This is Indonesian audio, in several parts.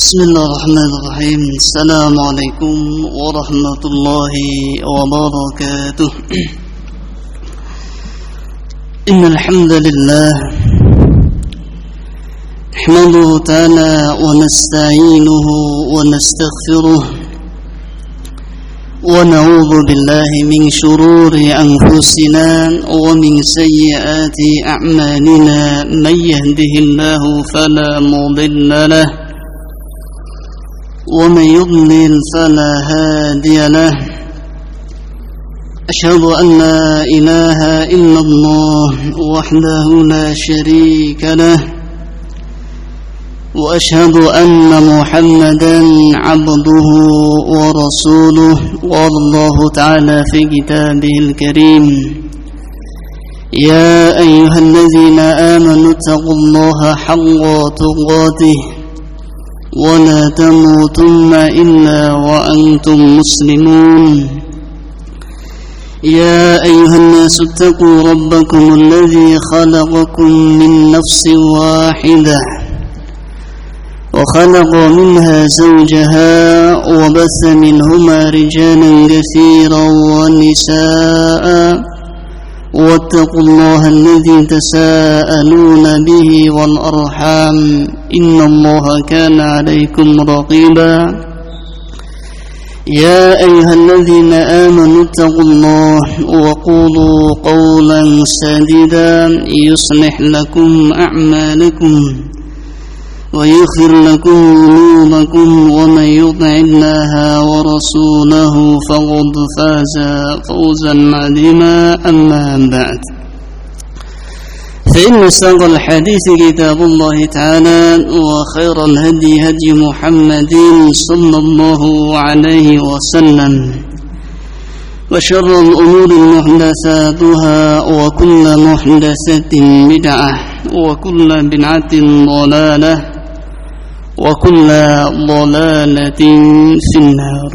Bismillahirrahmanirrahim. Assalamualaikum warahmatullahi wabarakatuh. Innal hamdalillah nahmaduhu ta'ala wa nasta'inuhu wa nastaghfiruh wa na'udzu billahi min shururi anfusina wa min sayyiati a'malina may yahdihillahu fala mudilla lahu ومن يضلل فلا هادي له أشهد أن لا إله إلا الله وحده لا شريك له وأشهد أن محمدا عبده ورسوله قال الله تعالى في كتابه الكريم يا أيها الذين آمنوا اتقوا الله حق تقاته ولا تموتن إلا وأنتم مسلمون يا أيها الناس اتقوا ربكم الذي خلقكم من نفس واحدة وخلق منها زوجها وبث منهما رجالا كثيرا ونساء واتقوا الله الذي تساءلون به والأرحام إن الله كان عليكم رقيبا يا أيها الذين آمنوا اتقوا الله وقولوا قولا سديدا يصلح لكم أعمالكم ويغفر لكم ذنوبكم ومن يطع الله ورسوله فقد فاز فوزا عظيما أما بعد فإن أصدق الحديث كتاب الله تعالى وخير الهدي هدي محمد صلى الله عليه وسلم وشر الأمور محدثاتها وكل محدثة بدعة وكل بدعة ضلالة وكل ضلالة في النار.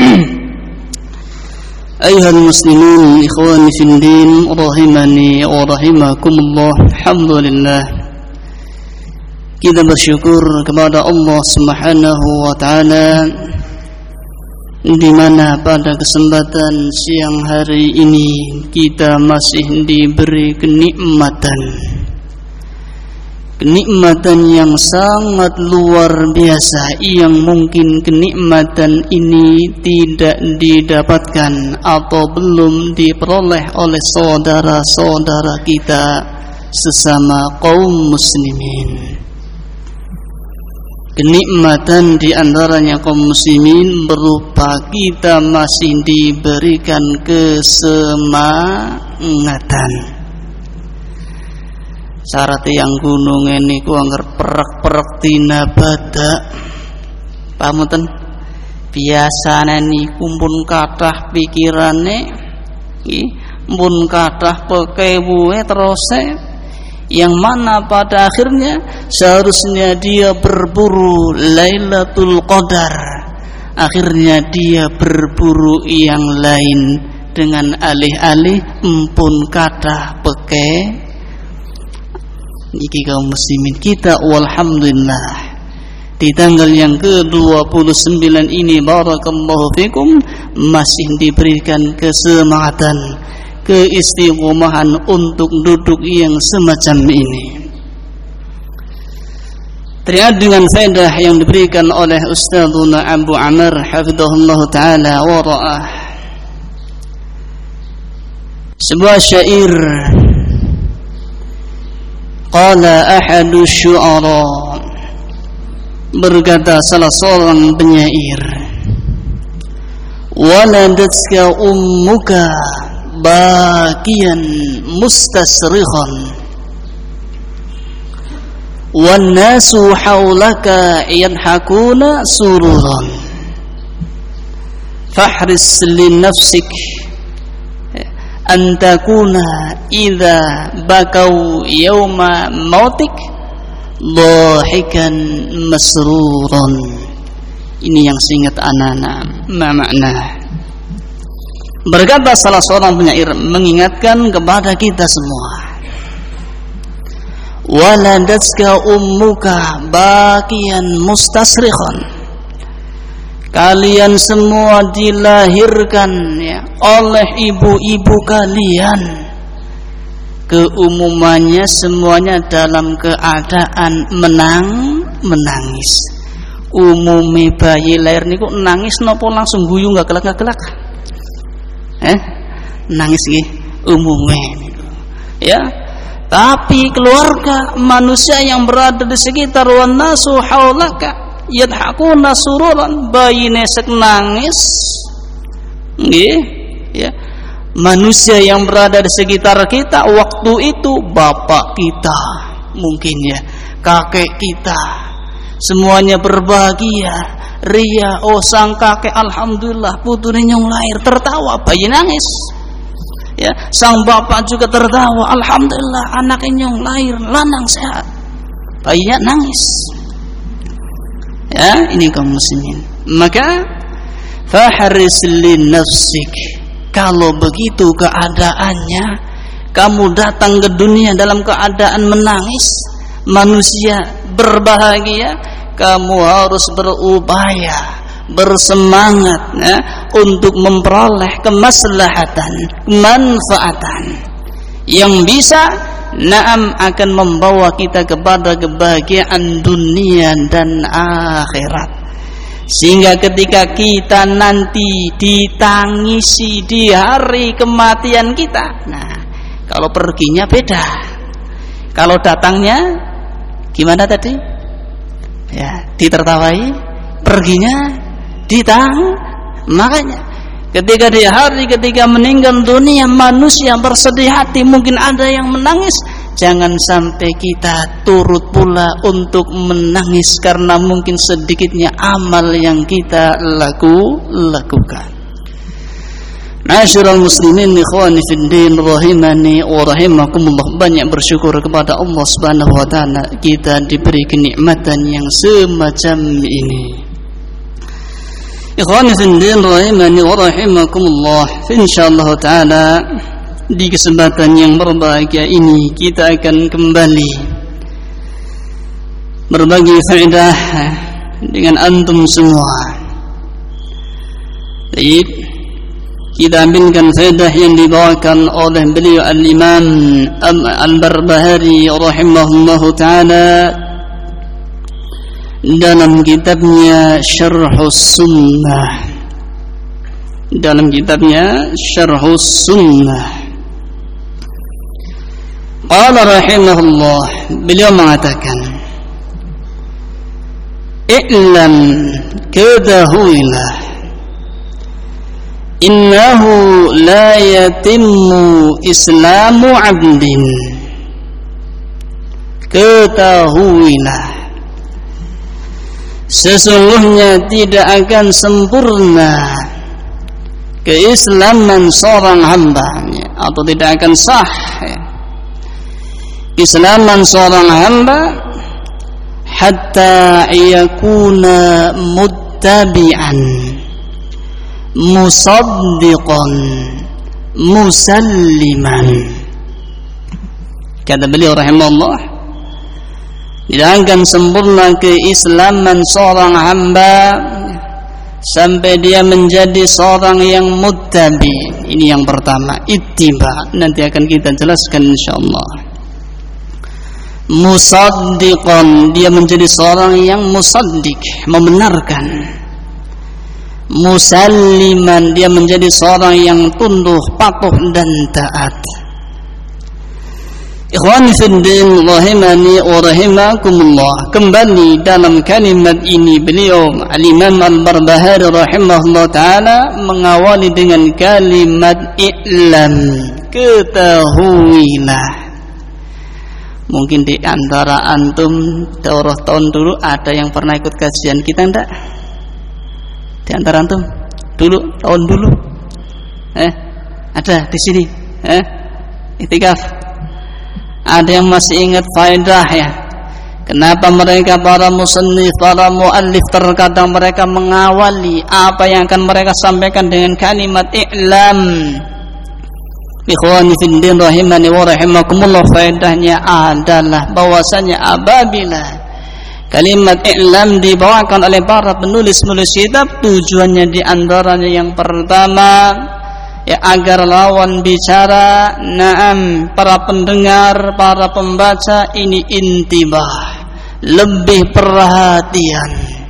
أيها المسلمون إخواني في الدين rahimani wa rahimakumullah. Alhamdulillah, kita bersyukur kepada Allah Subhanahu wa taala di mana pada kesempatan siang hari ini kita masih diberi kenikmatan yang sangat luar biasa, yang mungkin kenikmatan ini tidak didapatkan atau belum diperoleh oleh saudara-saudara kita sesama kaum muslimin. Kenikmatan di antaranya kaum muslimin berupa kita masih diberikan kesemangatan. Syarat yang gunung ini ku anggar perak tina badak. Pamuten biasane niku pun kathah pikirane nggih, pun kathah pekewuhe terose, yang mana pada akhirnya seharusnya dia berburu Lailatul Qadar, akhirnya dia berburu yang lain dengan alih-alih empun kathah peke. Niki kaum muslimin kita walhamdulillah di tanggal yang ke-29 ini barakallahu fikum masih diberikan kesemangatan, keistiqomahan untuk duduk yang semacam ini. Terkait dengan faedah yang diberikan oleh Ustadzuna Abu Amr hafizahullah taala wa ra'ah, sebuah syair qala ahadu syu'ara, berkata salah seorang penyair, waladatka ummuka bakian mustasrikhan wan nasu haulaka yadhakuna sururan fahris li nafsik an takuna idza bakau yawma mautik dhahikan masruran. Ini yang seingat anak-anak makna. Berkata salah seorang penyair mengingatkan kepada kita semua, waladatka ummuka bakian mustasrikhan. Kalian semua dilahirkan ya, oleh ibu-ibu kalian. Keumumannya semuanya dalam keadaan menangis. Umumi bayi lahir niku nangis napa langsung guyu enggak gelak-gelak? Nangis nggih umume niku. Ya. Tapi keluarga manusia yang berada di sekitar wan nasu haulaka yadhakuna sururan, bayine sek nangis. Nggih, ya. Manusia yang berada di sekitar kita waktu itu bapak kita, mungkin ya, kakek kita. Semuanya berbahagia, ria, oh sang kakek alhamdulillah putune nyong lahir, tertawa, bayi nangis. Ya, sang bapak juga tertawa, alhamdulillah anaknya nyong lahir, lanang sehat, bayinya nangis. Ya, ini kaum muslimin. Maka fahris li nafsik, kalau begitu keadaannya, kamu datang ke dunia dalam keadaan menangis, manusia berbahagia, kamu harus berupaya, bersemangat ya, untuk memperoleh kemaslahatan, kemanfaatan yang bisa akan membawa kita kepada kebahagiaan dunia dan akhirat. Sehingga ketika kita nanti ditangisi di hari kematian kita, nah kalau perginya beda, kalau datangnya gimana tadi? Ya, ditertawai, perginya makanya ketika di hari ketika meninggal dunia manusia bersedih hati, mungkin ada yang menangis. Jangan sampai kita turut pula untuk menangis karena mungkin sedikitnya amal yang kita lakukan. Ma'asyiral muslimin ikhwani fid din rahimani wa rahimakumullah, banyak bersyukur kepada Allah Subhanahu wa taala kita diberi kenikmatan yang semacam ini. Ikhwani fid din rahimani wa rahimakumullah, insyaallah taala di kesempatan yang berbahagia ini kita akan kembali berbagi faedah dengan antum semua. Baik, kita ambilkan faedah yang dibawakan oleh beliau Al-Imam Al-Barbahari rahimahullahu taala dalam kitabnya Syarhus Sunnah. Dalam kitabnya Syarhus Sunnah, qala rahimahullah, beliau mengatakan, i'lam, ketahuilah, innahu la yatimmu islamu abdin, ketahuilah, sesungguhnya tidak akan sempurna keislaman seorang hamba, atau tidak akan sah Islaman seorang hamba hatta yakuna muttabi'an musaddiqan musalliman. Kata beliau rahimahullah, tidak akan sempurna keislaman seorang hamba sampai dia menjadi seorang yang muttabi. Ini yang pertama, ittiba, nanti akan kita jelaskan insyaallah. Musaddiqan, dia menjadi seorang yang musaddiq, membenarkan. Musalliman, dia menjadi seorang yang tunduk, patuh dan taat. Ikhwani fiddin rahimani wa rahimakumullah, kembali dalam kalimat ini beliau Al-Imam Al-Barbahari rahimahullah ta'ala mengawali dengan kalimat i'lam, ketahuilah. Mungkin di antara antum daurah tahun dulu ada yang pernah ikut kajian kita enggak? Di antara antum dulu, tahun dulu, ada di sini, itikaf. Ada yang masih ingat faedah ya? Kenapa mereka para musannif, para muallif terkadang mereka mengawali apa yang akan mereka sampaikan dengan kalimat i'lam, Ikhwani fiddin rahimani wa rahimakumullah, faedahnya adalah bahwasanya apabila kalimat i'lam dibawakan oleh para penulis-penulis kitab, tujuannya diantaranya yang pertama ya agar lawan bicara, na'am, para pendengar, para pembaca ini intibah, lebih perhatian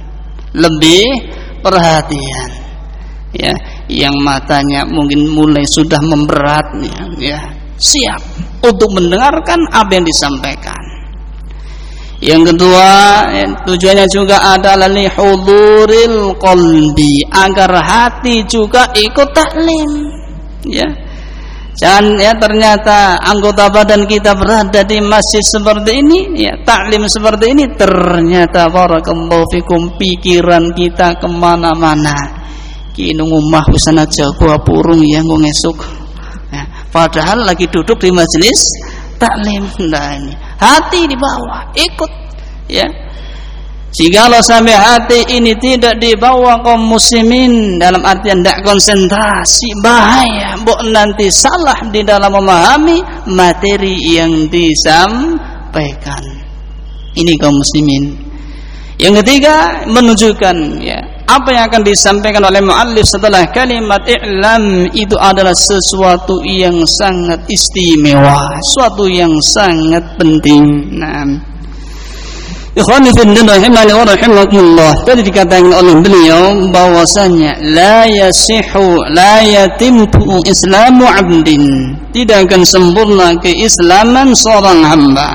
ya, yang matanya mungkin mulai sudah memberat ya, siap untuk mendengarkan apa yang disampaikan. Yang kedua, tujuannya juga adalah lihuduril qalbi, agar hati juga ikut taklim ya. Jangan ya ternyata anggota badan kita berada di masjid seperti ini ya, taklim seperti ini, ternyata barakallahu fikum pikiran kita kemana-mana. Kini ngumah usana jago purung ya ngesuk ya, padahal lagi duduk di majelis taklim. Nah ini hati di bawah ikut ya. Jikalau sampai hati ini tidak dibawa kaum muslimin dalam artian tidak konsentrasi, bahaya, mbok nanti salah di dalam memahami materi yang disampaikan. Ini kaum muslimin. Yang ketiga, menunjukkan ya apa yang akan disampaikan oleh muallif setelah kalimat i'lam itu adalah sesuatu yang sangat istimewa, sesuatu yang sangat penting. Nah, ikhwani fillah rahimani wa rahimakumullah, tadi dikatakan oleh beliau bahwasanya la yasihu la yatimmu islamu 'abdin, tidak akan sempurna keislaman seorang hamba.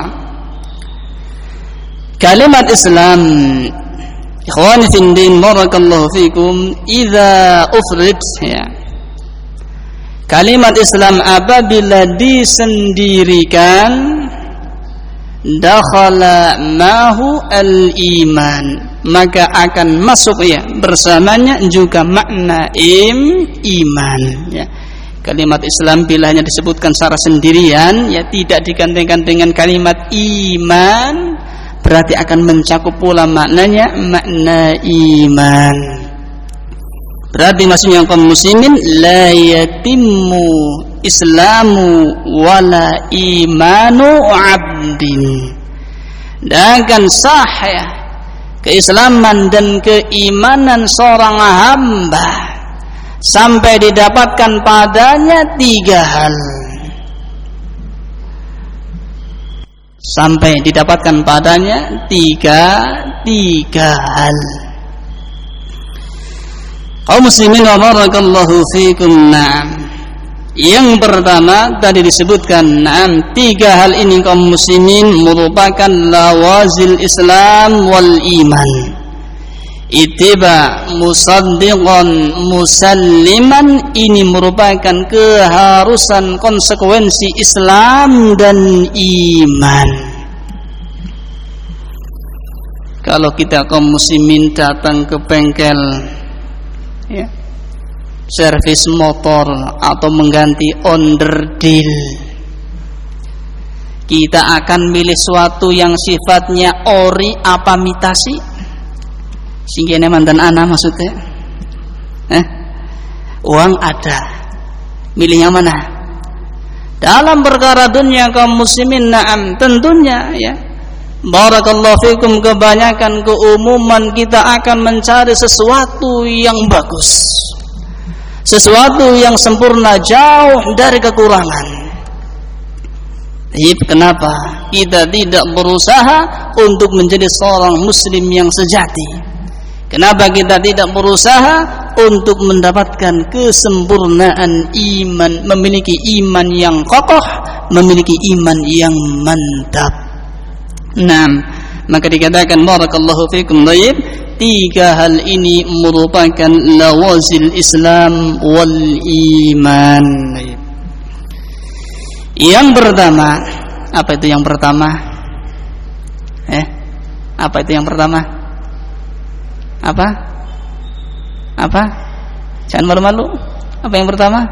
Kalimat Islam, ikhwani fillah barakallahu fikum, idza ufrid ya, kalimat Islam apabila disendirikan, dakhala mahu al-iman, maka akan masuk ya bersamanya juga makna iman ya. Kalimat Islam bila hanya disebutkan secara sendirian ya, tidak digantikan dengan kalimat iman, berarti akan mencakup pula maknanya makna iman. Berarti maksudnya kaum muslimin la yatimmu islamu wala imanu 'abdin, dan akan sah ya keislaman dan keimanan seorang hamba sampai didapatkan padanya tiga hal. Sampai didapatkan padanya tiga hal. Kaum muslimin wa barakallahu fikum. Na'am. Yang pertama tadi disebutkan, na'am, tiga hal ini kaum muslimin merupakan lawazil Islam wal iman. Ittiba musaddiqan musalliman, ini merupakan keharusan konsekuensi Islam dan iman. Kalau kita kaum muslimin datang ke bengkel ya, servis motor atau mengganti onderdil, kita akan milih suatu yang sifatnya ori apa mitasi? Singgihnya mantan anak maksudnya uang ada, milih yang mana? Dalam perkara dunia kaum muslimin, na'am, tentunya ya barakallahu fikum, kebanyakan keumuman kita akan mencari sesuatu yang bagus, sesuatu yang sempurna, jauh dari kekurangan. Kenapa kita tidak berusaha untuk menjadi seorang muslim yang sejati? Kenapa kita tidak berusaha untuk mendapatkan kesempurnaan iman, memiliki iman yang kokoh, memiliki iman yang mantap? Nah, maka dikatakan barakallahu fikum, baik, tiga hal ini merupakan lawazil Islam wal iman. Yang pertama, apa itu yang pertama? Apa itu yang pertama? Apa? Jangan malu-malu. Apa yang pertama?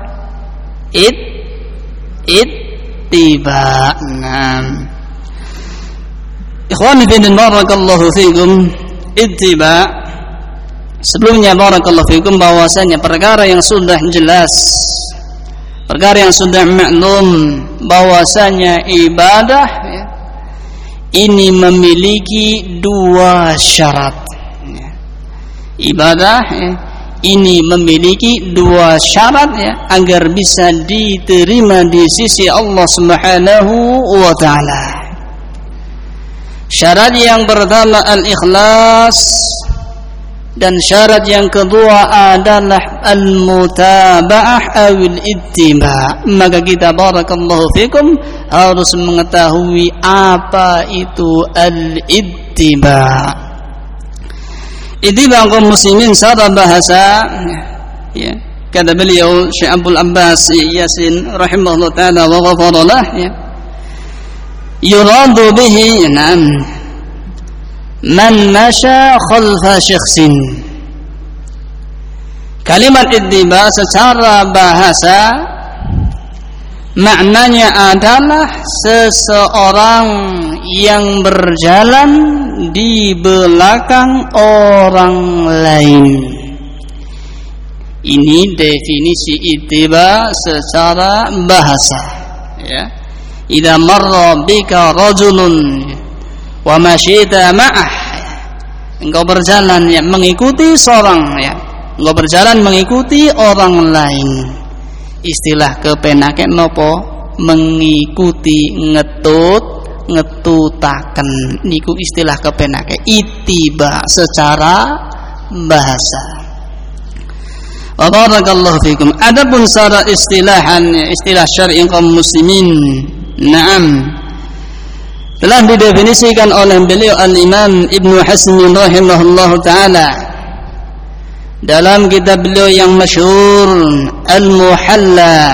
Ittiba. Nah, ikhwani fillah barakallahu fikum, ittiba, sebelumnya barakallahu fikum bahwasanya perkara yang sudah jelas perkara yang sudah maklum bahwasanya ibadah ya, ini memiliki dua syarat. Ibadah ya, ini memiliki dua syarat ya, agar bisa diterima di sisi Allah Subhanahu wa taala. Syarat yang pertama al-ikhlas, dan syarat yang kedua adalah al-mutaba'ah awil ittiba. Maka kita barakallahu fikum harus mengetahui apa itu al-ittiba. Ittiba kaum muslimin secara bahasa ya, kata beliau Syekh Abdul Abbas Yasin rahimahullah taala wa ghafara lah ya, yuradu bihi man masya khalfa syakhsin. Kalimat ittiba secara bahasa maknanya adalah seseorang yang berjalan di belakang orang lain. Ini definisi ittiba secara bahasa ya. Idza marra bika rajulun wa masyita ma'ah, engkau berjalan ya, mengikuti seorang ya, engkau berjalan mengikuti orang lain. Istilah kepenake nopo, mengikuti, ngetutaken niku istilah kepenake ittiba secara bahasa. Wa barakallahu fikum. Adapun secara istilahan, istilah syar'i kaum muslimin, na'am, telah didefinisikan oleh beliau al-Imam Ibnu Hazm rahimahullahu taala dalam kitab beliau yang masyhur Al-Muhalla.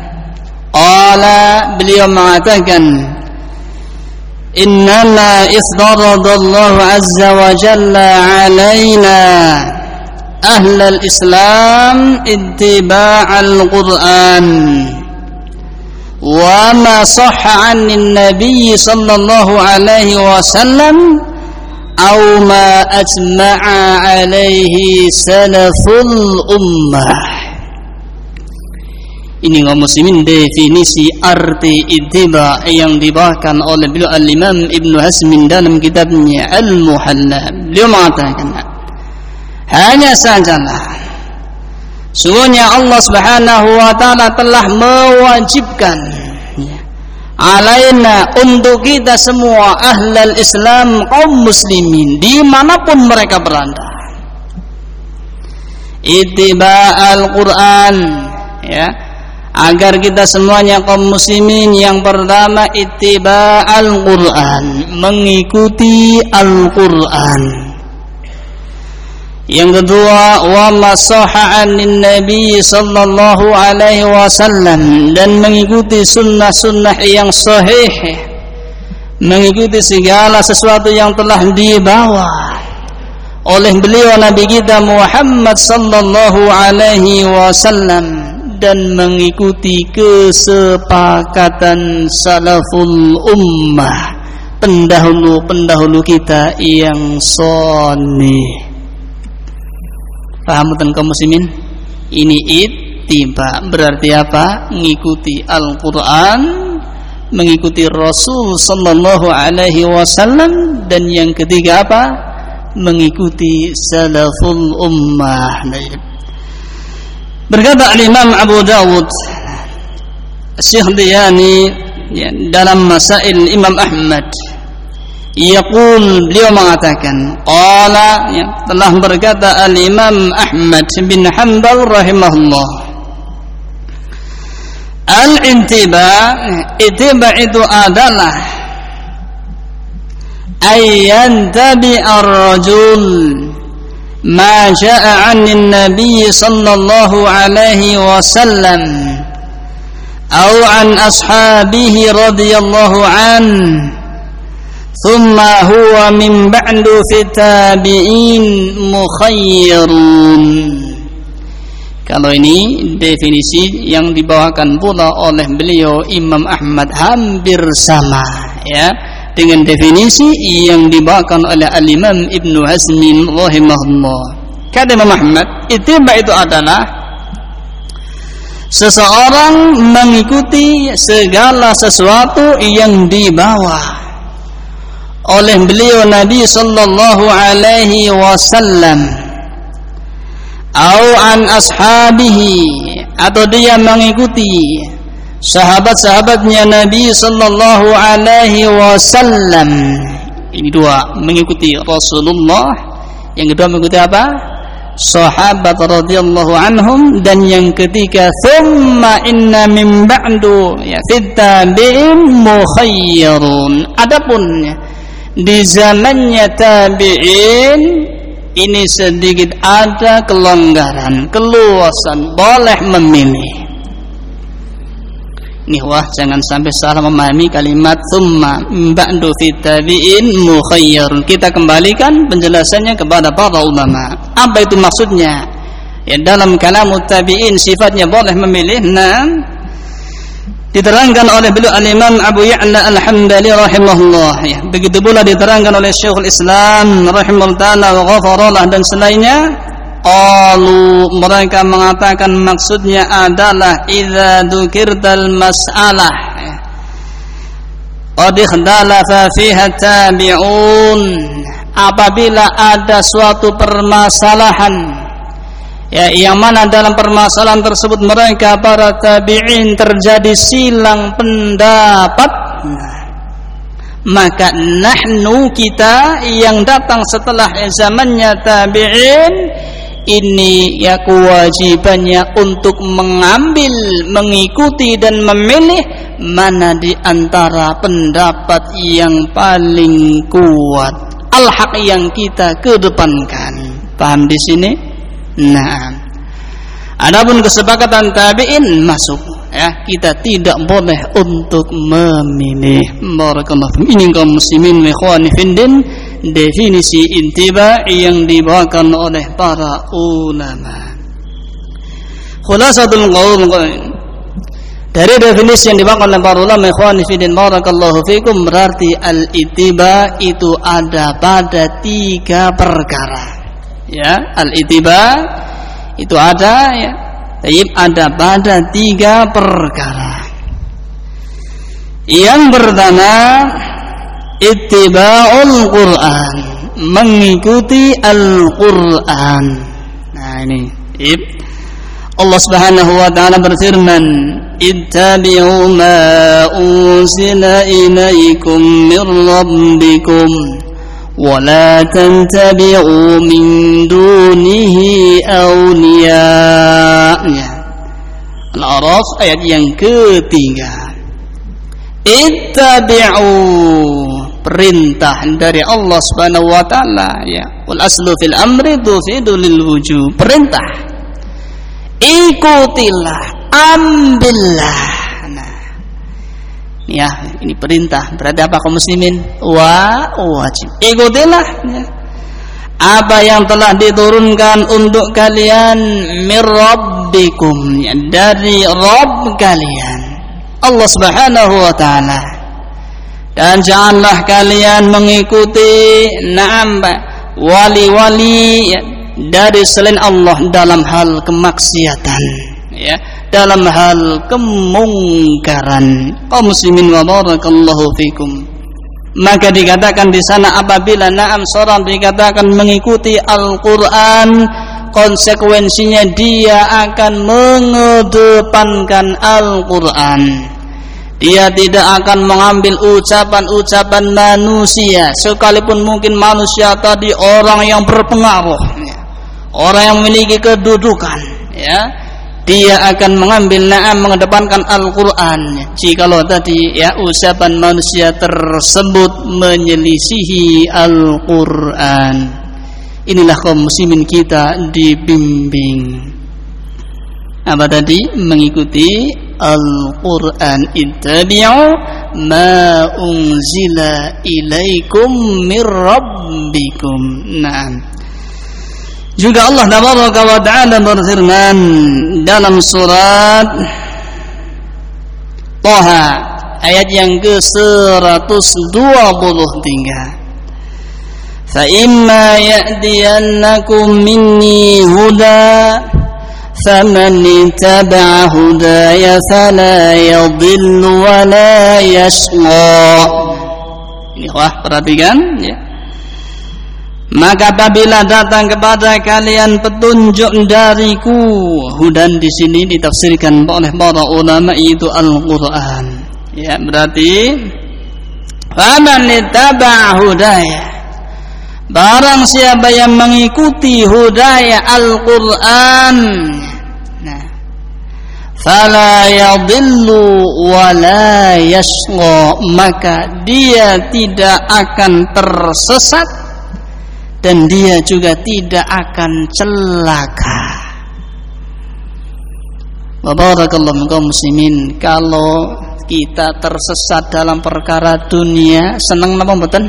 Qala, beliau mengatakan, innama iftaradallahu azza wa jalla alaina ahlal islam ittiba'al Qur'an wa ma sahha 'anil nabiy sallallahu alaihi wasallam aw ma ajma'a 'alaihi salaful ummah. Ini kaum muslimin definisi arti ittiba yang dibawakan oleh beliau al-Imam Ibnu Hazm dalam kitabnya Al-Muhalla. Beliau mengatakan, hanya sajalah sungguhnya Allah Subhanahu wa taala telah mewajibkan ya, alaina untuk kita semua ahlal Islam kaum muslimin dimanapun mereka berada, ittiba al-Quran ya, agar kita semuanya kaum muslimin yang pertama ittiba al-Quran, mengikuti Al-Quran. Yang kedua wa masahha 'anin nabi sallallahu alaihi wasallam, dan mengikuti sunnah-sunnah yang sahih, mengikuti segala sesuatu yang telah dibawa oleh beliau Nabi kita Muhammad sallallahu alaihi wasallam, dan mengikuti kesepakatan salaful ummah, pendahulu-pendahulu kita yang saleh. Paham kaum muslimin? Ini ittiba berarti apa? Mengikuti Al-Quran, mengikuti Rasul sallallahu alaihi wasallam, dan yang ketiga apa? Mengikuti salaful ummah. Berkata Imam Abu Dawud Syekh Diyani ya, dalam Masail Imam Ahmad, yaqul, beliau mengatakan, qala ya, telah berkata al-Imam Ahmad bin Hanbal rahimahullah, al-intiba, ittiba itu adalah ayyantabi ar-rajul ma jaa 'anil nabiy sallallahu alaihi wasallam aw an ashabihi radhiyallahu an, thumma huwa min ba'du fi tabi'in mukhayyarun. Kalau ini definisi yang dibawakan pula oleh beliau Imam Ahmad hampir sama ya dengan definisi yang dibawakan oleh al-Imam Ibnu Hazm rahimahullah. Kata Imam Ahmad, ittiba itu adalah seseorang mengikuti segala sesuatu yang dibawa oleh beliau Nabi sallallahu alaihi wasallam, au an ashabihi, atau dia mengikuti sahabat-sahabatnya Nabi sallallahu alaihi wasallam. Ini dua, mengikuti Rasulullah, yang kedua mengikuti apa? Sahabat radhiyallahu anhum, dan yang ketiga thumma inna min ba'du ya fit tabi'in mukhayyarun. Adapun di zamannya tabi'in ini sedikit ada kelonggaran, keluasan, boleh memilih. Nih wah, jangan sampai salah memahami kalimat thumma ba'du fit tabi'in mukhayyarun. Kita kembalikan penjelasannya kepada para ulama. Apa itu maksudnya? Ya, dalam kalam tabi'in sifatnya boleh memilih. Nah, diterangkan oleh beliau al-Imam Abu Ya'la al-Hamdali rahimahullah, ya. Begitu pula diterangkan oleh Syekhul Islam rahimahullah ta'ala wa ghafarallah dan selainnya. Qalu, mereka mengatakan maksudnya adalah idza dzukirtal mas'alah qad ikhtalafa fiha tabi'un, apabila ada suatu permasalahan ya, yang mana dalam permasalahan tersebut mereka para tabi'in terjadi silang pendapat, maka nahnu, kita yang datang setelah zamannya tabi'in ini ya kewajibannya untuk mengambil, mengikuti dan memilih mana di antara pendapat yang paling kuat, al-haq yang kita kedepankan. Paham di sini? Nah, adapun kesepakatan tabi'in masuk ya, kita tidak boleh untuk memilih. Barakallahu. Ini kaum muslimin wa ikhwani fiddin, definisi intiba yang dibawakan oleh para ulama. Khulasatul qaul, dari definisi yang dibawakan oleh para ulama ikhwani fiddin barakallahu fikum, berarti al-ittiba itu ada pada 3 perkara. Ya, al-ittiba itu ada ya, ada pada 3 perkara. Yang pertama, ittiba'ul Qur'an, mengikuti Al-Qur'an. Nah ini Allah Subhanahu wa ta'ala berfirman, ittabi'u ma unzila ilaikum mir rabbikum wa la tattabi'u min dunihi awliya. Al-A'raf ayat yang ketiga. Ittabi'u, perintah dari Allah Subhanahu wa taala ya. Wal aslu fil amri tufidu lil wujub, perintah. Ikutilah, ambillah. Nah, ya, ini perintah. Berarti apa kaum muslimin? Wajib. Ikutilah ya, apa yang telah diturunkan untuk kalian mir rabbikum ya, dari Rabb kalian Allah Subhanahu wa ta'ala. Dan janganlah kalian mengikuti wali-wali ya, dari selain Allah dalam hal kemaksiatan ya, dalam hal kemungkaran. Kaum muslimin wa barakallahu fikum. Maka dikatakan di sana apabila seorang dikatakan mengikuti Al-Qur'an, konsekuensinya dia akan mengedepankan Al-Qur'an. Dia tidak akan mengambil ucapan-ucapan manusia, sekalipun mungkin manusia tadi orang yang berpengaruh ya, orang yang memiliki kedudukan ya, dia akan mengambil mengedepankan Al-Qur'an jikalau tadi ya ucapan manusia tersebut menyelisihi Al-Qur'an. Inilah kaum muslimin kita dibimbing apa tadi? Mengikuti Al-Qur'an. Ittabi'u ma unzila ilaikum mir rabbikum. Naam. Juga Allah tabaraka wa ta'ala berfirman dalam surat Thaha ayat yang ke-123. Fa imma ya'diyannakum minni huda faman ittaba'a hudaya fala yadhillu wa la yashqa. Ini perhatikan ya. Maka apabila datang kepada kalian petunjuk dariku, hudan di sini ditafsirkan oleh para ulama itu Al-Qur'an. Ya, berarti faman ittaba'a hudaya, barang siapa yang mengikuti hudaya Al-Qur'an, nah, fala yadhillu wa la yashqa, maka dia tidak akan tersesat dan dia juga tidak akan celaka. Barakallahu fikum muslimin. Kalau kita tersesat dalam perkara dunia, seneng napa mboten?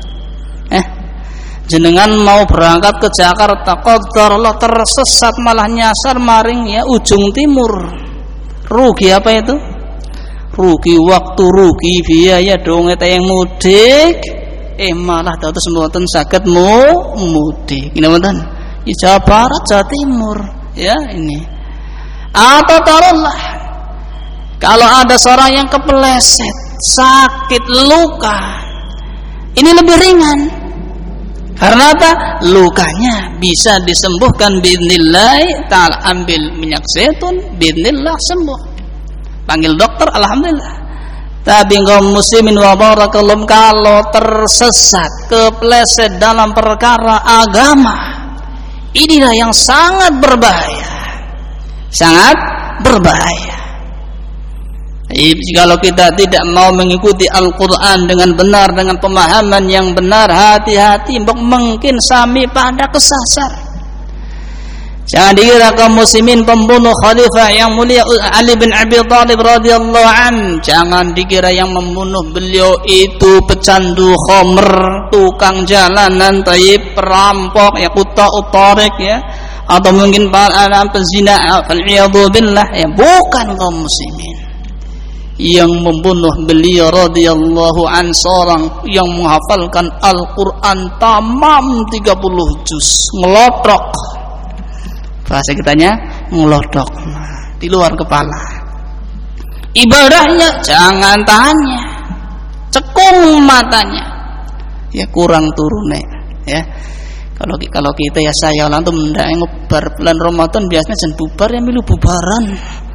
Jenengan mau berangkat ke Jakarta, qadarullah tersesat malah nyasar maring ya ujung timur. Rugi apa itu? Rugi waktu, rugi biaya dong eta yang mudik. Malah dados mboten saged mudik. Ngene mboten? Ya Jawa Barat, Jawa Timur, ya ini. Atau taruhlah kalau ada seorang yang kepleset, sakit, luka, ini lebih ringan. Karena apa? Lukanya bisa disembuhkan biidznillah ta'ala. Ambil minyak zaitun, biidznillah sembuh. Panggil dokter, alhamdulillah. Tapi kaum muslimin wa barakallahu, kalau tersesat, kepleset dalam perkara agama, inilah yang sangat berbahaya. Sangat berbahaya. Jikalau kita tidak mau mengikuti Al-Quran dengan benar, dengan pemahaman yang benar, hati-hati, mungkin sami pada kesasar. Jangan dikira kaum muslimin pembunuh khalifah yang mulia Ali bin Abi Thalib radhiyallahu an. Jangan dikira yang membunuh beliau itu pecandu khamr, tukang jalanan, taib, perampok, ya kuta utarik ya, atau mungkin para pezina, fal'iyadhu billah ya. Bukan kaum muslimin. Yang membunuh beliau radhiyallahu an seorang yang menghafalkan Al-Quran tamam 30 juz, ngelodok. Bahasa kitanya ngelodok, di luar kepala. Ibadahnya jangan tanya, cekung matanya, ya kurang turune ya. Kalau kita ya saya lantum ndak ngebar bulan Ramadan biasanya jan bubar ya milu bubaran.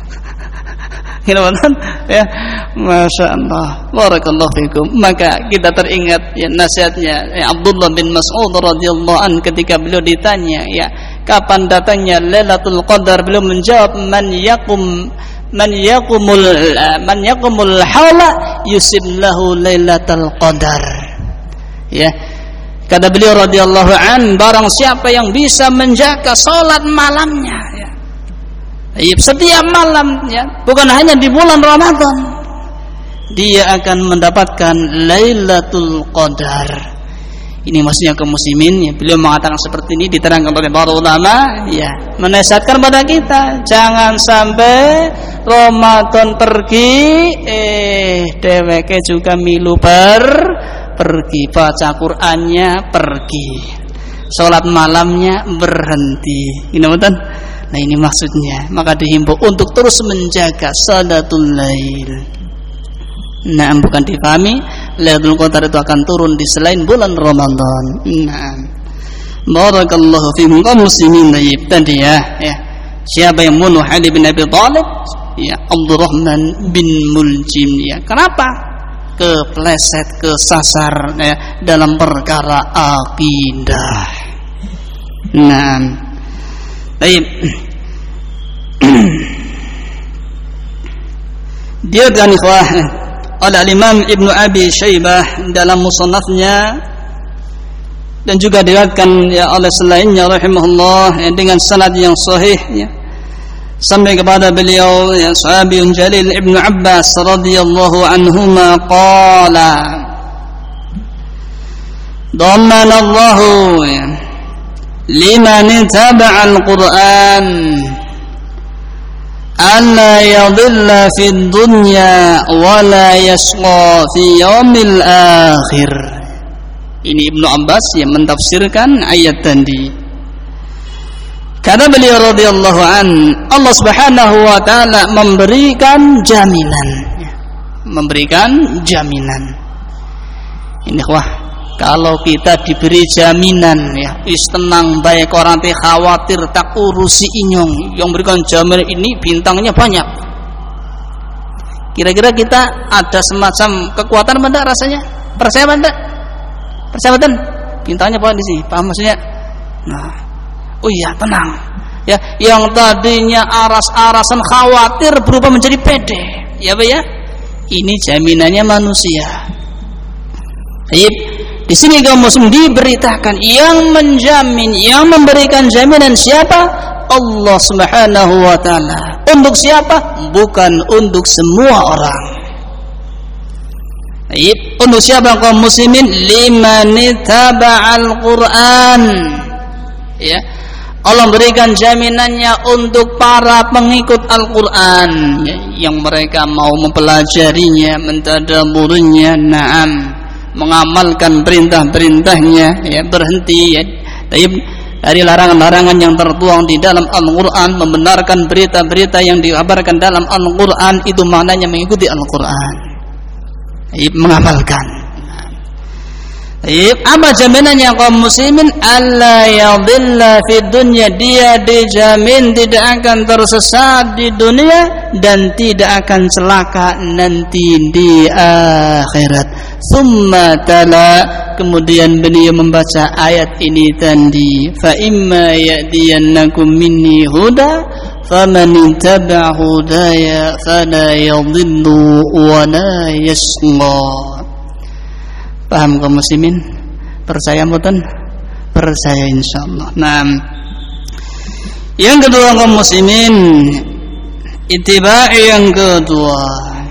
Ya, masya Allah, barakallahu fikum. Maka kita teringat ya nasihatnya ya, Abdullah bin Mas'ud radhiyallahu an ketika beliau ditanya ya kapan datangnya Lailatul Qadar, beliau menjawab man yaqumul haula yusib lahu Lailatul Qadar. Ya, kata beliau radhiyallahu an, barang siapa yang bisa menjaga salat malamnya ya, setiap malam ya, bukan hanya di bulan Ramadan, dia akan mendapatkan Lailatul Qadar. Ini maksudnya kaum muslimin ya. Beliau mengatakan seperti ini diterangkan oleh para ulama ya, menasihatkan pada kita jangan sampai Ramadan pergi dheweke juga milu pergi, baca Qur'annya pergi, salat malamnya berhenti. Ini betul. Nah ini maksudnya. Maka dihimbau untuk terus menjaga salatul lail. Nah bukan difahami Lailatul Qadar itu akan turun di selain bulan Ramadan. Nah, barakallahu fiikum kaum muslimin. Tadi ya, siapa yang bunuh Ali bin Abi Thalib? Ya, Abdurrahman bin Muljim ya. Kenapa? Kepleset, kesasar ya, dalam perkara akidah. Nah, baik. Dia dan ikhwah oleh Imam Ibnu Abi Syaibah dalam musannafnya dan juga diriwayatkan ya oleh selainnya rahimahullah ya, dengan sanad yang sahih ya, sampai kepada beliau ya sahabiyun jalil Ibnu Abbas radhiyallahu anhuma qala dhammana Allahu ya, liman taba'a al-Qur'an alla yadhilla fid dunya wa la yashqa fi yaumil akhir. Ini Ibnu Abbas yang mentafsirkan ayat tadi. Karena beliau radhiyallahu an, Allah Subhanahu wa taala memberikan jaminan. Memberikan jaminan. Ini wah, kalau kita diberi jaminan ya, wis tenang baik orang teh khawatir tak urusi inyong. Yang berikan jaminan ini bintangnya banyak. Kira-kira kita ada semacam kekuatan benda rasanya? Percaya benda? Percaya benda? Bintangnya banyak di sini. Paham maksudnya? Nah, oh iya, tenang. Ya, yang tadinya aras-arasan khawatir berubah menjadi pede. Ya, Pak ya? Ini jaminannya manusia. Baik. Di sini kaum muslim diberitakan yang menjamin, yang memberikan jaminan siapa? Allah Subhanahu wa taala. Untuk siapa? Bukan untuk semua orang. Baik. Untuk siapa kaum muslimin? Liman ittaba'al Qur'an. Ya. Allah berikan jaminannya untuk para pengikut Al-Qur'an ya, yang mereka mau mempelajarinya, mentadabburinya, na'am, mengamalkan perintah-perintahnya ya, berhenti ya dari larangan-larangan yang tertuang di dalam Al-Qur'an, membenarkan berita-berita yang dikabarkan dalam Al-Qur'an, itu maknanya mengikuti Al-Qur'an. Mengamalkan. Apa jaminannya kaum muslimin? Alla yadhilla fid dunya, dia dijamin tidak akan tersesat di dunia dan tidak akan celaka nanti di akhirat. Tsumma tala, kemudian beliau membaca ayat ini tadi, fa imma ya'tiyannakum minni huda faman ittaba'a hudaya fala yadhillu wa la yashqa. Paham kaum muslimin? Percaya mboten? Percaya insyaallah. Nah, yang kedua kaum muslimin, ittiba' yang kedua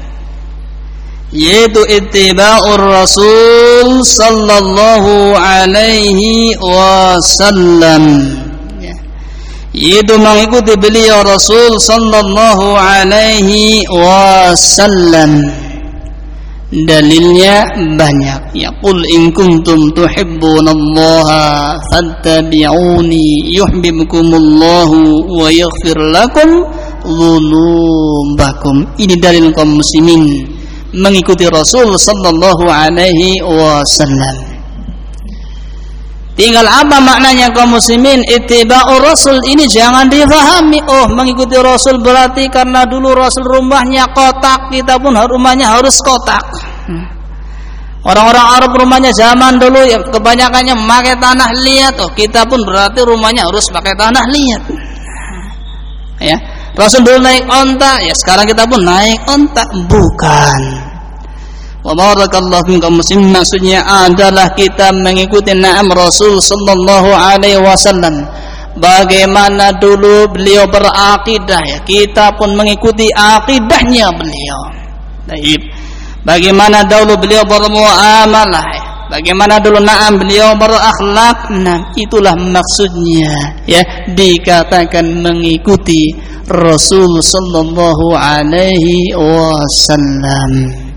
yaitu ittiba'ur Rasul sallallahu alaihi wasallam. Yaitu mengikuti beliau Rasul sallallahu alaihi wasallam. Dalilnya banyak. Ya qul in kuntum tuhibbunallaha fattabi'uni yuhibbukumullahu wa yaghfir lakum dzunubakum. Ini dalil kaum muslimin mengikuti Rasul sallallahu alaihi wasallam. Tinggal apa maknanya kaum muslimin? Ittiba'ur Rasul ini jangan difahami, oh mengikuti Rasul berarti karena dulu Rasul rumahnya kotak, kita pun rumahnya harus kotak. Orang-orang Arab rumahnya zaman dulu ya kebanyakannya memakai tanah liat, oh kita pun berarti rumahnya harus pakai tanah liat. Ya, Rasul dulu naik onta, ya sekarang kita pun naik onta. Bukan. Wa barakallahu fikum muslim, maksudnya adalah kita mengikuti na'am Rasul sallallahu alaihi wasallam. Bagaimana dulu beliau berakidah ya, kita pun mengikuti akidahnya beliau. Baik. Bagaimana dulu beliau bermuamalah ya, bagaimana dulu na'am beliau berakhlak. Nah, itulah maksudnya ya dikatakan mengikuti Rasul sallallahu alaihi wasallam.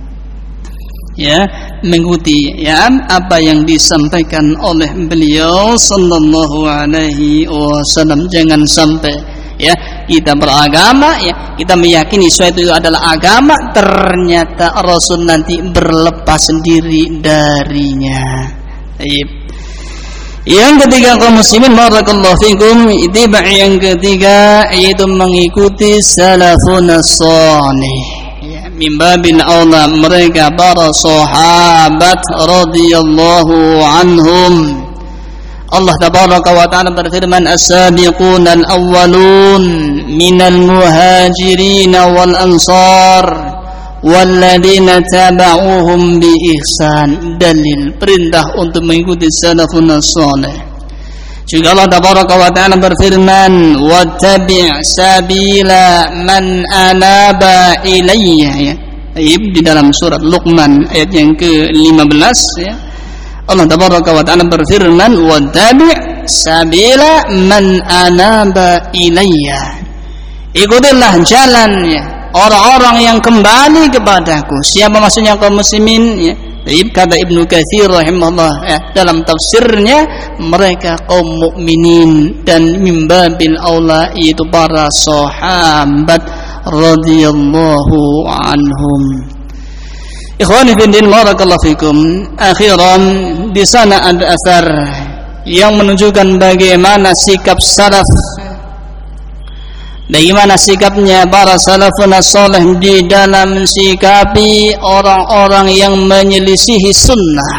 Ya, mengikuti ya apa yang disampaikan oleh beliau sallallahu alaihi wasallam. Jangan sampai ya kita beragama ya, kita meyakini sesuatu itu adalah agama, ternyata Rasul nanti berlepas diri darinya. Baik. Yang ketiga kaum muslimin barakallahu fikum, ittiba' yang ketiga yaitu mengikuti salafun salih. Min babil aula mereka para sahabat radhiyallahu anhum. Allah tabaraka wa ta'ala berfirman, as-sabiquna al-awwalun minal muhajirin wal ansar walladzina taba'uhum bi ihsan. Dalil perintah untuk mengikuti salafun salih. Juga Allah tabaraka wa ta'ala berfirman, wattabi' sabila man anaba ilayya ya. Di dalam surat Luqman ayat yang ke-15 ya. Allah tabaraka wa ta'ala berfirman, wattabi' sabila man anaba ilayya. Ikutilah jalannya orang-orang yang kembali kepadaku. Siapa maksudnya kaum muslimin ya? Kata Ibnu Katsir rahimahullah dalam tafsirnya, mereka kaum mukminin dan mimbabil aula yaitu para sahabat radhiyallahu anhum. Ikhwani fi din, barakallahu fikum. Akhiran, di sana ada asar yang menunjukkan bagaimana sikap salaf, bagaimana sikapnya para salafun salih di dalam sikapi orang-orang yang menyelisihi sunnah.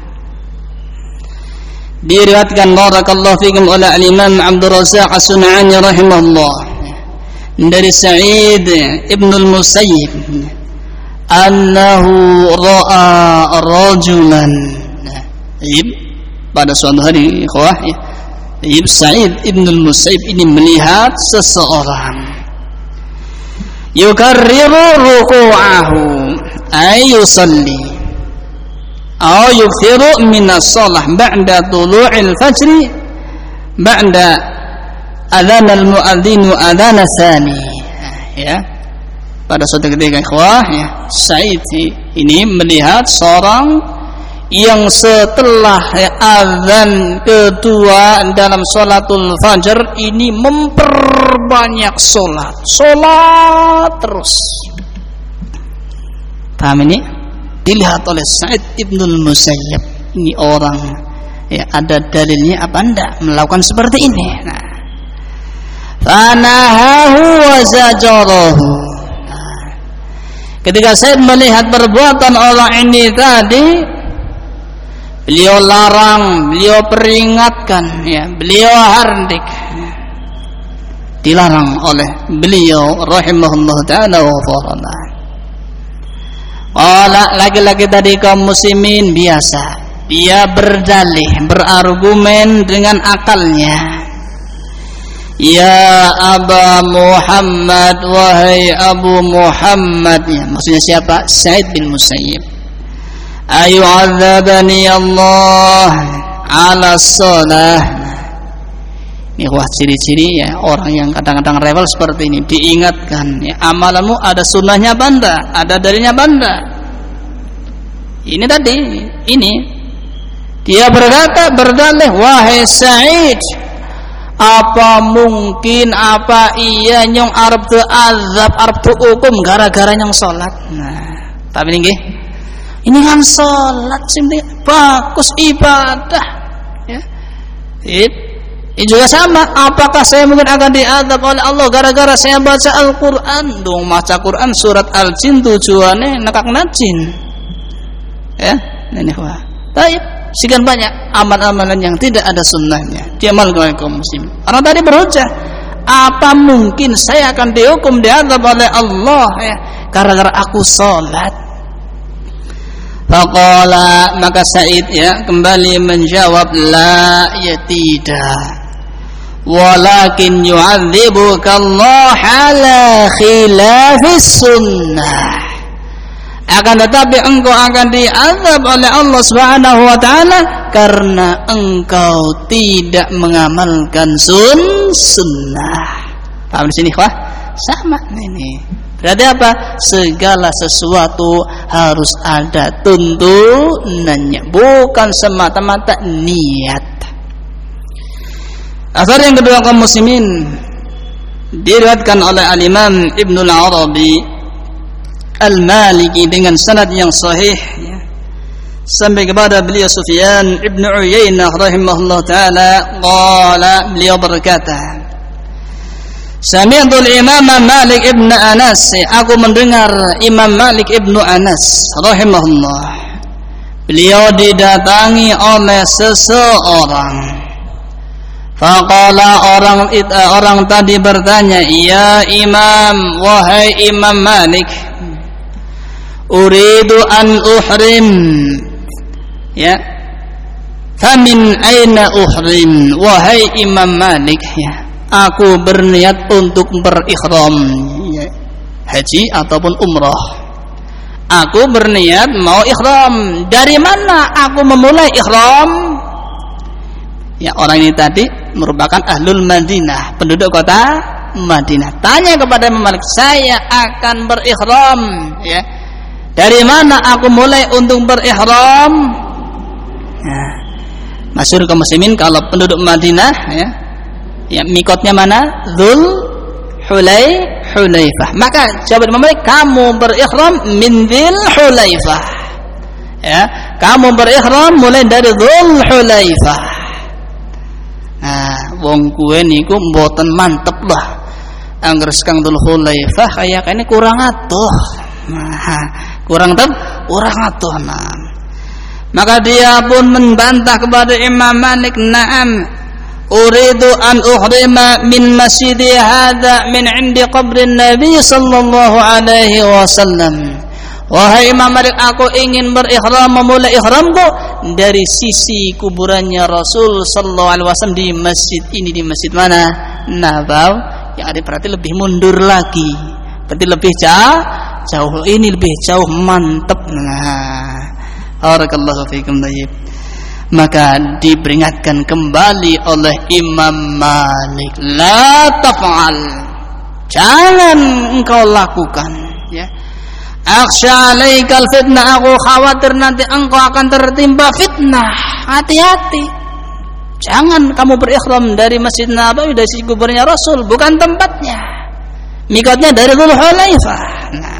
Diriwayatkan barakallahu fikum oleh al-Imam Abdul Razzaq As-Sun'ani rahimahullah dari Sa'id ibn al-Musayyib annahu ra'a rajulan. Pada suatu hari, ikhwah, Sa'id ibn al-Musayyib ini melihat seseorang yukarriru ruku'ahu ay yusalli aw yukthiru min as-salah ba'da tulu'il fajri ba'da adhan al-mu'adzin adhan tsani. Ya, pada suatu ketika, ikhwah, Sa'id ini melihat seorang yang setelah azan kedua dalam sholatul fajar ini memperbanyak sholat terus. Paham ini? Dilihat oleh Sa'id ibnul Musayyib, ini orang ada dalilnya apa anda melakukan seperti ini? Nah, fanahahu wa zajarahu. Ketika saya melihat perbuatan orang ini tadi, beliau larang, beliau peringatkan, beliau hardik, dilarang oleh beliau rahimahullah ta'ala wa farana. Laki-laki tadi kaum muslimin biasa, dia berdalih, berargumen dengan akalnya. Ya Aba Muhammad, wahai Abu Muhammad, maksudnya siapa? Sa'id bin Musayyib. Ayu'adzabani Allah ala shalah. Ini wah ciri-ciri orang yang kadang-kadang rebel seperti ini. Diingatkan, amalanmu ada sunnahnya banda, ada dalilnya banda. Ini tadi, ini dia berkata, berdalih, wahai Sa'id, apa mungkin, apa iya nyong arep tu azab, arep tu hukum gara-gara nyong sholat. Nah, tapi ini kan sholat sih bagus ibadah, ini juga sama. Apakah saya mungkin akan diazab oleh Allah gara-gara saya baca Al-Quran? Dong, baca Quran surat Al-Jin tujuannya nakak najin, ini wah. Baik, sekian banyak amal-amalan yang tidak ada sunnahnya diamalkan oleh kaum muslim. Orang tadi berhujah, apa mungkin saya akan dihukum, diazab oleh Allah gara-gara aku sholat? Faqala, maka Sa'id kembali menjawab, la, tidak, walakin yu'adzibuka Allah ala khilafis sunnah, akan tetapi engkau akan diazab oleh Allah Subhanahu wa taala karena engkau tidak mengamalkan sunnah. Paham di sini, wah? Sama ini. Berarti apa? Segala sesuatu harus ada tuntunannya, bukan semata-mata niat. Asar yang kedua kaum muslimin, diriwayatkan oleh al-Imam Ibnul Arabi Al-Maliki dengan sanad yang sahih sampai kepada beliau Sufyan ibn Uyainah rahimahullah ta'ala, qala, beliau berkata, sami'tul Imam Malik ibn Anas, aku mendengar Imam Malik ibn Anas rahimahullah, beliau didatangi oleh seseorang. Faqala, orang tadi bertanya, ya Imam, wahai Imam Malik, uridu an uhrim, famin aina uhrim, wahai Imam Malik, aku berniat untuk berikhram, haji ataupun umrah. Aku berniat mau ikhram, dari mana aku memulai ikhram? Orang ini tadi merupakan ahlul Madinah, penduduk kota Madinah. Tanya kepada Imam Malik, saya akan berikhram, Dari mana aku mulai untuk berihram? Nah, masyhur kaum muslimin kalau penduduk Madinah ya, mikotnya mana? Hulaifah. Maka jawaban Imam Malik, kamu berihram min Dzul Hulaifah. Ya, kamu berihram mulai dari Dzul Hulaifah. Nah, wong kuwe niku mboten mantep lah. Angger sekang Dzul Hulaifah kayaknya kurang atuh. Nah, kurang atuh. Nah. Maka dia pun membantah kepada Imam Malik, "Na'am, uridu an uhrima min masjidi hadza min 'indi qabrin Nabi sallallahu alaihi wasallam." Wahai Imam Malik, aku ingin berihram, memulai ihramku dari sisi kuburannya Rasul sallallahu alaihi wasallam di masjid ini. Di masjid mana? Nabawi. Yang ada berarti lebih mundur lagi. Berarti lebih jauh. Ini lebih jauh, mantep. Nah, barakallahu fikum. Tayyib. Maka diperingatkan kembali oleh Imam Malik, la taf'al, jangan engkau lakukan, ya. Akhsha alaikal fitnah, aku khawatir nanti engkau akan tertimpa fitnah. Hati-hati, jangan kamu berihram dari Masjid Nabawi, dari sisi kuburnya Rasul, bukan tempatnya. Mikotnya dari Dzul Hulaifah. Nah,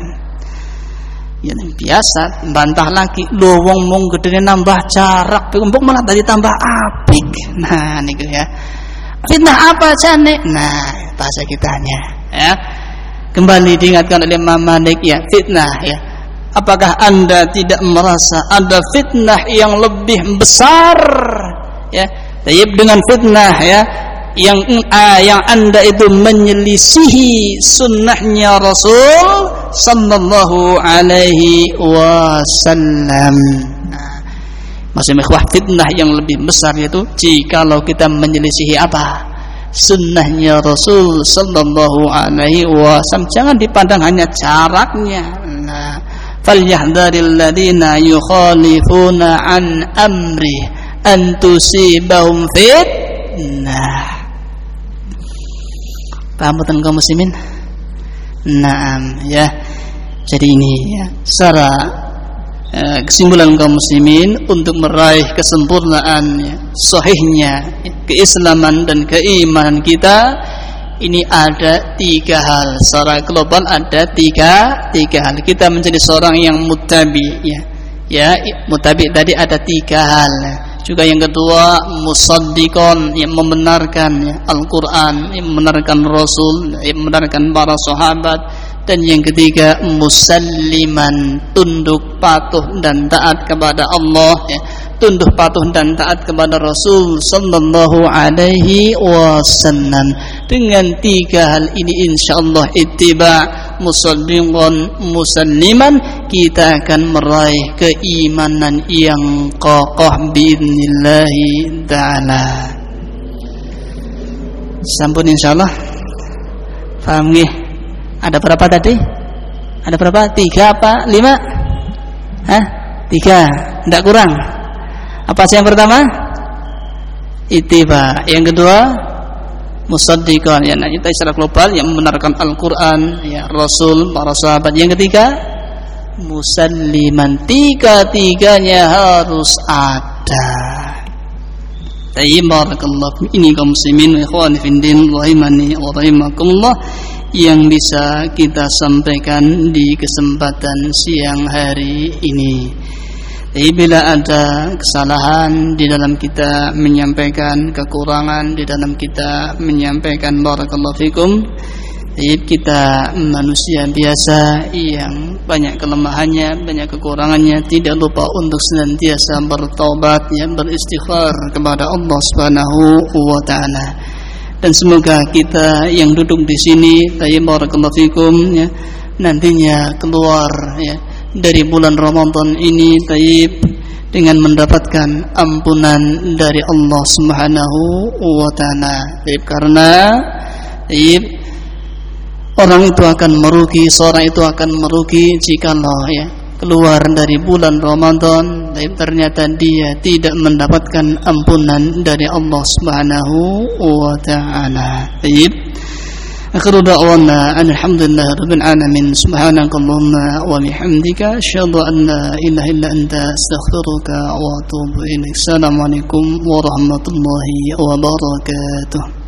ya biasa bantah lagi, lho wong mung gedene nambah jarak, empuk malah tadi tambah apik. Nah niku ya, fitnah apa jane? Nah, bahasa kitanya ya. Kembali diingatkan oleh Imam Malik, ya, fitnah ya. Apakah Anda tidak merasa ada fitnah yang lebih besar ya? Tayyib, dengan fitnah ya yang Anda itu menyelisihi sunnahnya Rasul sallallahu alaihi wasallam. Nah, maksud ikhwah, fitnah yang lebih besar itu jikalau kita menyelisihi apa? Sunnahnya Rasul sallallahu alaihi wasallam. Jangan dipandang hanya jaraknya. Nah, falyahdharil ladzina yukhalifuna an amri an tusibahum fitnah. Paham betul kaum muslimin? Naam ya. Jadi ini ya, secara kesimpulan kaum muslimin untuk meraih kesempurnaan ya, sahihnya ya, keislaman dan keimanan kita, ini ada 3 hal. Secara global ada tiga hal. Kita menjadi seorang yang muttabi ya. Ya, muttabi tadi ada 3 hal. Juga yang kedua, musaddiqon, yang membenarkan ya, Al-Qur'an, yang membenarkan Rasul, yang membenarkan para sahabat. Dan yang ketiga, musalliman, tunduk patuh dan taat kepada Allah ya, tunduk patuh dan taat kepada Rasul sallallahu alaihi wasallam. Dengan 3 hal ini insyaallah ittiba, musaddiqan, musalliman, kita akan meraih keimanan yang kokoh biidznillah taala. Sampun insyaallah. Paham nggih? Ada berapa tadi? Ada berapa? 3 apa? 5? Hah? 3? Tidak kurang. Apa sih yang pertama? Ittiba. Yang kedua, musaddiqan, ya, kita secara global yang membenarkan Al-Qur'an, ya, Rasul, para sahabat. Yang ketiga, musalliman. 3-tiganya harus ada. Tayyibarakallah. Ini kaum muslimin wa ikhwan fiddin rahimani wa rahimakumullah yang bisa kita sampaikan di kesempatan siang hari ini. Jadi bila ada kesalahan di dalam kita menyampaikan, kekurangan di dalam kita menyampaikan, barakallahu fikum, kita manusia biasa yang banyak kelemahannya, banyak kekurangannya. Tidak lupa untuk senantiasa bertaubat, yang beristighfar kepada Allah Subhanahu wa taala. Dan semoga kita yang duduk di sini, barakallahu fikum, ya, nantinya keluar ya dari bulan Ramadan ini dengan mendapatkan ampunan dari Allah Subhanahu wa taala. Karena orang itu akan merugi, seorang itu akan merugi jikalau ya keluar dari bulan Ramadan ternyata dia tidak mendapatkan ampunan dari Allah Subhanahu wa taala. Akhiru da'wana alhamdulillahi rabbil alamin. Subhanakallahumma wa bihamdika asyhadu an la ilaha illa anta astaghfiruka wa atubu ilaik. Assalamualaikum warahmatullahi wabarakatuh.